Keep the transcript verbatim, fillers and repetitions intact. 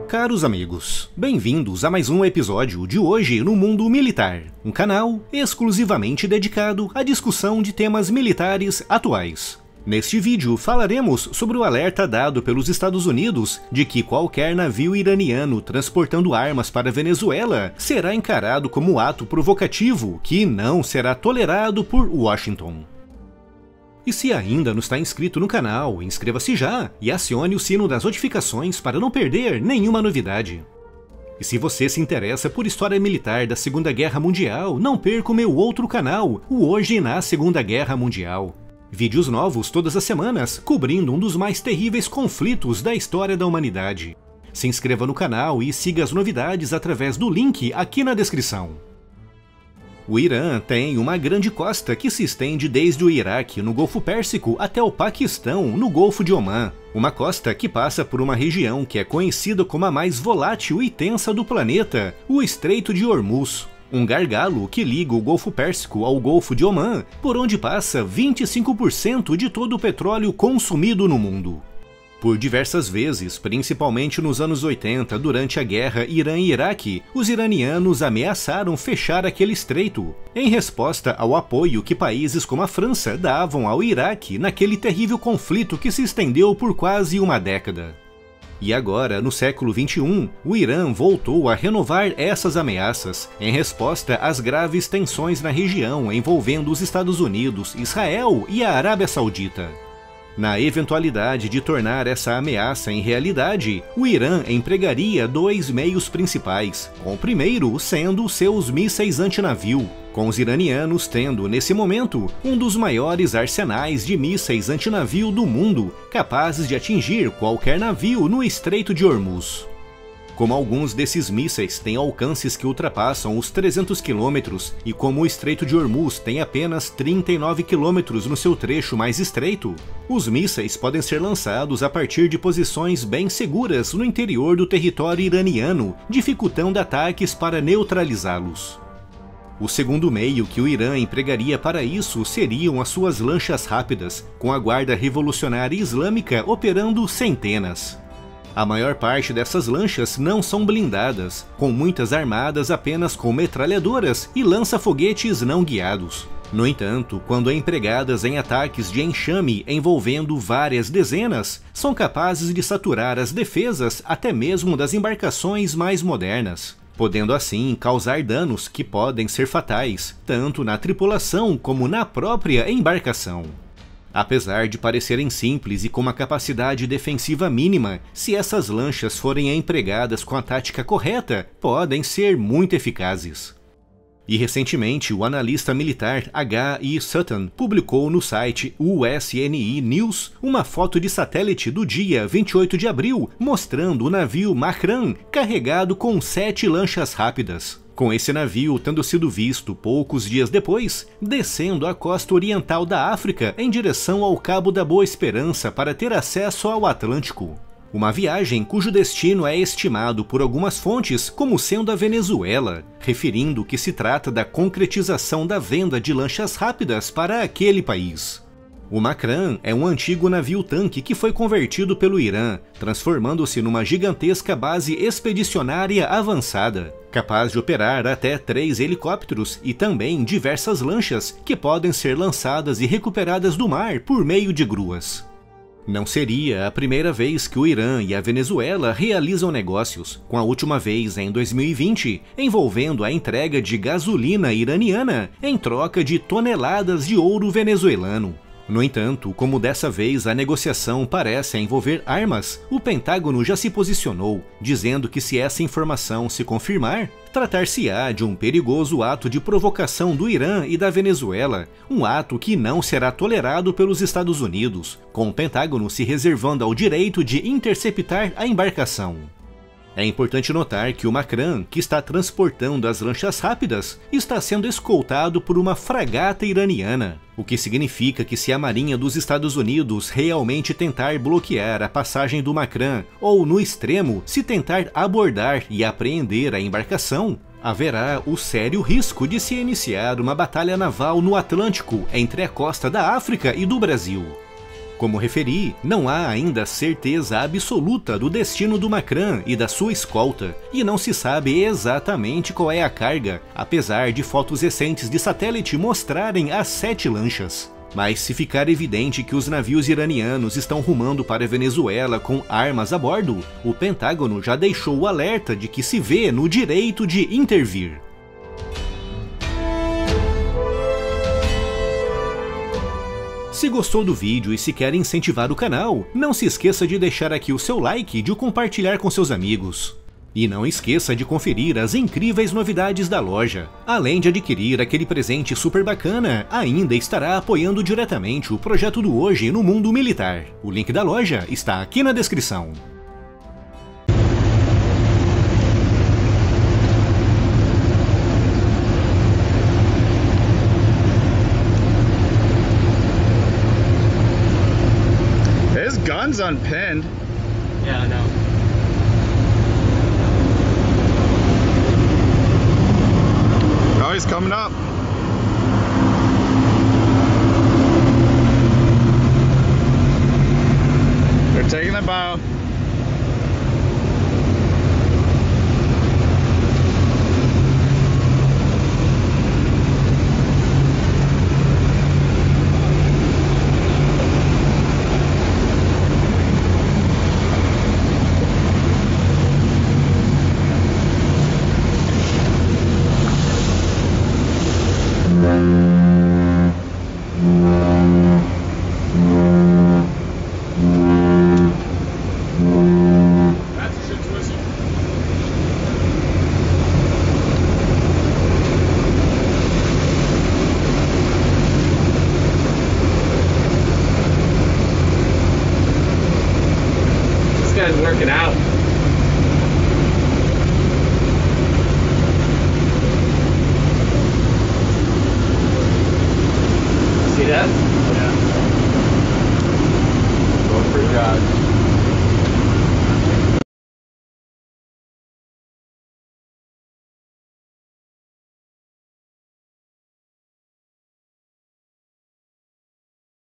Caros amigos, bem-vindos a mais um episódio de Hoje no Mundo Militar, um canal exclusivamente dedicado à discussão de temas militares atuais. Neste vídeo falaremos sobre o alerta dado pelos Estados Unidos de que qualquer navio iraniano transportando armas para a Venezuela será encarado como ato provocativo que não será tolerado por Washington. E se ainda não está inscrito no canal, inscreva-se já e acione o sino das notificações para não perder nenhuma novidade. E se você se interessa por história militar da Segunda Guerra Mundial, não perca o meu outro canal, o Hoje na Segunda Guerra Mundial. Vídeos novos todas as semanas, cobrindo um dos mais terríveis conflitos da história da humanidade. Se inscreva no canal e siga as novidades através do link aqui na descrição. O Irã tem uma grande costa que se estende desde o Iraque, no Golfo Pérsico, até o Paquistão, no Golfo de Omã. Uma costa que passa por uma região que é conhecida como a mais volátil e tensa do planeta, o Estreito de Hormuz. Um gargalo que liga o Golfo Pérsico ao Golfo de Omã, por onde passa vinte e cinco por cento de todo o petróleo consumido no mundo. Por diversas vezes, principalmente nos anos oitenta, durante a guerra Irã e Iraque, os iranianos ameaçaram fechar aquele estreito, em resposta ao apoio que países como a França davam ao Iraque naquele terrível conflito que se estendeu por quase uma década. E agora, no século vinte e um, o Irã voltou a renovar essas ameaças, em resposta às graves tensões na região envolvendo os Estados Unidos, Israel e a Arábia Saudita. Na eventualidade de tornar essa ameaça em realidade, o Irã empregaria dois meios principais, com o primeiro sendo seus mísseis antinavio, com os iranianos tendo, nesse momento, um dos maiores arsenais de mísseis antinavio do mundo, capazes de atingir qualquer navio no Estreito de Hormuz. Como alguns desses mísseis têm alcances que ultrapassam os trezentos quilômetros e como o Estreito de Hormuz tem apenas trinta e nove quilômetros no seu trecho mais estreito, os mísseis podem ser lançados a partir de posições bem seguras no interior do território iraniano, dificultando ataques para neutralizá-los. O segundo meio que o Irã empregaria para isso seriam as suas lanchas rápidas, com a Guarda Revolucionária Islâmica operando centenas. A maior parte dessas lanchas não são blindadas, com muitas armadas apenas com metralhadoras e lança-foguetes não guiados. No entanto, quando empregadas em ataques de enxame envolvendo várias dezenas, são capazes de saturar as defesas até mesmo das embarcações mais modernas, podendo assim causar danos que podem ser fatais, tanto na tripulação como na própria embarcação. Apesar de parecerem simples e com uma capacidade defensiva mínima, se essas lanchas forem empregadas com a tática correta, podem ser muito eficazes. E recentemente, o analista militar H I Sutton publicou no site U S N I News uma foto de satélite do dia vinte e oito de abril, mostrando o navio Makran carregado com sete lanchas rápidas. Com esse navio tendo sido visto poucos dias depois, descendo a costa oriental da África em direção ao Cabo da Boa Esperança para ter acesso ao Atlântico. Uma viagem cujo destino é estimado por algumas fontes como sendo a Venezuela, referindo que se trata da concretização da venda de lanchas rápidas para aquele país. O Makran é um antigo navio-tanque que foi convertido pelo Irã, transformando-se numa gigantesca base expedicionária avançada, capaz de operar até três helicópteros e também diversas lanchas que podem ser lançadas e recuperadas do mar por meio de gruas. Não seria a primeira vez que o Irã e a Venezuela realizam negócios, com a última vez em dois mil e vinte, envolvendo a entrega de gasolina iraniana em troca de toneladas de ouro venezuelano. No entanto, como dessa vez a negociação parece envolver armas, o Pentágono já se posicionou, dizendo que se essa informação se confirmar, tratar-se-á de um perigoso ato de provocação do Irã e da Venezuela, um ato que não será tolerado pelos Estados Unidos, com o Pentágono se reservando ao direito de interceptar a embarcação. É importante notar que o Makran, que está transportando as lanchas rápidas, está sendo escoltado por uma fragata iraniana, o que significa que se a Marinha dos Estados Unidos realmente tentar bloquear a passagem do Makran, ou no extremo, se tentar abordar e apreender a embarcação, haverá o sério risco de se iniciar uma batalha naval no Atlântico entre a costa da África e do Brasil. Como referi, não há ainda certeza absoluta do destino do Makran e da sua escolta, e não se sabe exatamente qual é a carga, apesar de fotos recentes de satélite mostrarem as sete lanchas. Mas se ficar evidente que os navios iranianos estão rumando para a Venezuela com armas a bordo, o Pentágono já deixou o alerta de que se vê no direito de intervir. Se gostou do vídeo e se quer incentivar o canal, não se esqueça de deixar aqui o seu like e de o compartilhar com seus amigos. E não esqueça de conferir as incríveis novidades da loja. Além de adquirir aquele presente super bacana, ainda estará apoiando diretamente o projeto do Hoje no Mundo Militar. O link da loja está aqui na descrição. His gun's unpinned. Yeah, I know. Oh, he's coming up. They're taking the bow. This guy's working out.